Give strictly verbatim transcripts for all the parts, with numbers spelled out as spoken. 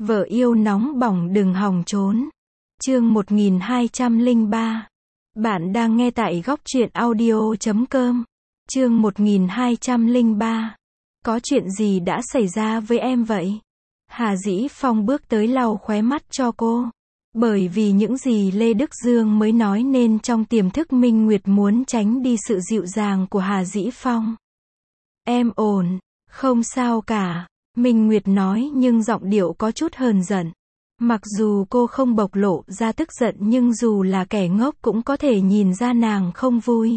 Vợ yêu nóng bỏng đừng hòng trốn. Chương một nghìn hai trăm lẻ ba. Bạn đang nghe tại góc truyện audio chấm com. Chương một nghìn hai trăm lẻ ba. Có chuyện gì đã xảy ra với em vậy? Hà Dĩ Phong bước tới lau khóe mắt cho cô. Bởi vì những gì Lê Đức Dương mới nói nên trong tiềm thức Minh Nguyệt muốn tránh đi sự dịu dàng của Hà Dĩ Phong. Em ổn, không sao cả. Minh Nguyệt nói nhưng giọng điệu có chút hờn giận. Mặc dù cô không bộc lộ ra tức giận nhưng dù là kẻ ngốc cũng có thể nhìn ra nàng không vui.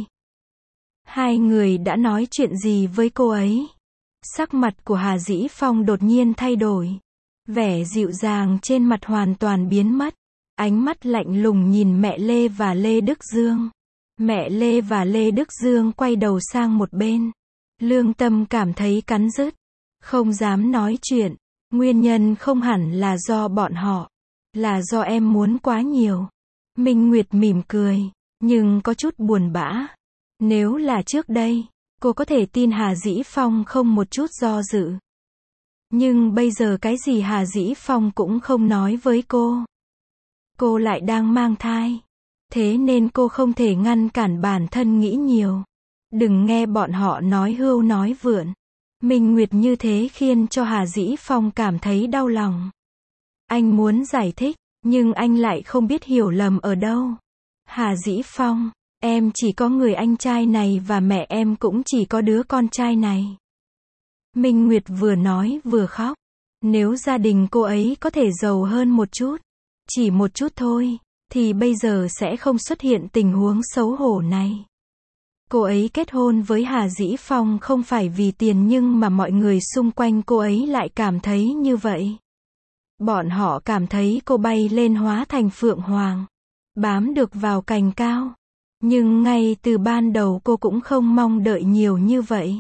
Hai người đã nói chuyện gì với cô ấy? Sắc mặt của Hà Dĩ Phong đột nhiên thay đổi. Vẻ dịu dàng trên mặt hoàn toàn biến mất. Ánh mắt lạnh lùng nhìn mẹ Lê và Lê Đức Dương. Mẹ Lê và Lê Đức Dương quay đầu sang một bên. Lương Tâm cảm thấy cắn rứt. Không dám nói chuyện. Nguyên nhân không hẳn là do bọn họ. Là do em muốn quá nhiều. Minh Nguyệt mỉm cười. Nhưng có chút buồn bã. Nếu là trước đây, cô có thể tin Hà Dĩ Phong không một chút do dự. Nhưng bây giờ cái gì Hà Dĩ Phong cũng không nói với cô. Cô lại đang mang thai. Thế nên cô không thể ngăn cản bản thân nghĩ nhiều. Đừng nghe bọn họ nói hưu nói vượn. Minh Nguyệt như thế khiến cho Hà Dĩ Phong cảm thấy đau lòng. Anh muốn giải thích, nhưng anh lại không biết hiểu lầm ở đâu. Hà Dĩ Phong, em chỉ có người anh trai này và mẹ em cũng chỉ có đứa con trai này. Minh Nguyệt vừa nói vừa khóc. Nếu gia đình cô ấy có thể giàu hơn một chút, chỉ một chút thôi, thì bây giờ sẽ không xuất hiện tình huống xấu hổ này. Cô ấy kết hôn với Hà Dĩ Phong không phải vì tiền nhưng mà mọi người xung quanh cô ấy lại cảm thấy như vậy. Bọn họ cảm thấy cô bay lên hóa thành phượng hoàng, bám được vào cành cao. Nhưng ngay từ ban đầu cô cũng không mong đợi nhiều như vậy.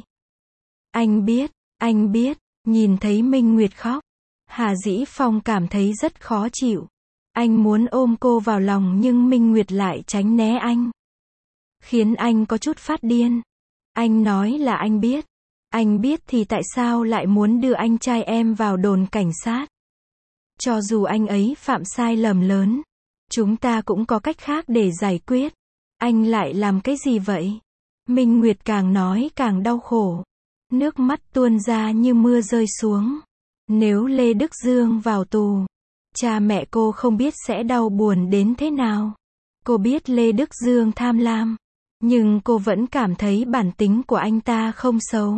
Anh biết, anh biết, nhìn thấy Minh Nguyệt khóc, Hà Dĩ Phong cảm thấy rất khó chịu. Anh muốn ôm cô vào lòng nhưng Minh Nguyệt lại tránh né anh. Khiến anh có chút phát điên. Anh nói là anh biết. Anh biết thì tại sao lại muốn đưa anh trai em vào đồn cảnh sát? Cho dù anh ấy phạm sai lầm lớn, chúng ta cũng có cách khác để giải quyết. Anh lại làm cái gì vậy? Minh Nguyệt càng nói càng đau khổ. Nước mắt tuôn ra như mưa rơi xuống. Nếu Lê Đức Dương vào tù, cha mẹ cô không biết sẽ đau buồn đến thế nào. Cô biết Lê Đức Dương tham lam, nhưng cô vẫn cảm thấy bản tính của anh ta không xấu.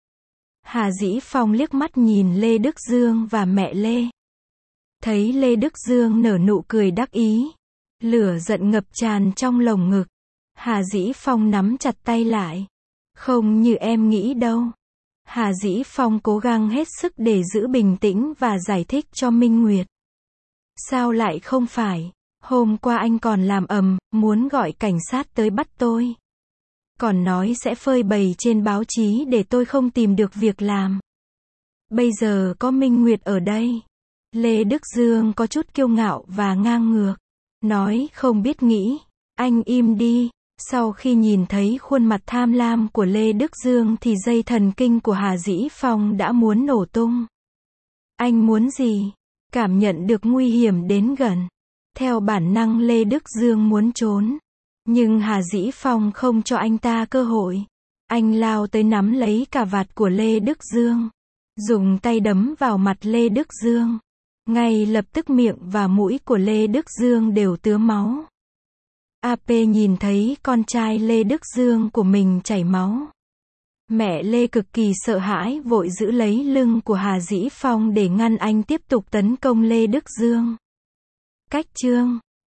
Hà Dĩ Phong liếc mắt nhìn Lê Đức Dương và mẹ Lê. Thấy Lê Đức Dương nở nụ cười đắc ý. Lửa giận ngập tràn trong lồng ngực. Hà Dĩ Phong nắm chặt tay lại. Không như em nghĩ đâu. Hà Dĩ Phong cố gắng hết sức để giữ bình tĩnh và giải thích cho Minh Nguyệt. Sao lại không phải? Hôm qua anh còn làm ầm, muốn gọi cảnh sát tới bắt tôi. Còn nói sẽ phơi bày trên báo chí để tôi không tìm được việc làm. Bây giờ có Minh Nguyệt ở đây. Lê Đức Dương có chút kiêu ngạo và ngang ngược. Nói không biết nghĩ. Anh im đi. Sau khi nhìn thấy khuôn mặt tham lam của Lê Đức Dương thì dây thần kinh của Hà Dĩ Phong đã muốn nổ tung. Anh muốn gì? Cảm nhận được nguy hiểm đến gần. Theo bản năng Lê Đức Dương muốn trốn. Nhưng Hà Dĩ Phong không cho anh ta cơ hội. Anh lao tới nắm lấy cà vạt của Lê Đức Dương. Dùng tay đấm vào mặt Lê Đức Dương. Ngay lập tức miệng và mũi của Lê Đức Dương đều tứa máu. a pê nhìn thấy con trai Lê Đức Dương của mình chảy máu. Mẹ Lê cực kỳ sợ hãi vội giữ lấy lưng của Hà Dĩ Phong để ngăn anh tiếp tục tấn công Lê Đức Dương. Cách chương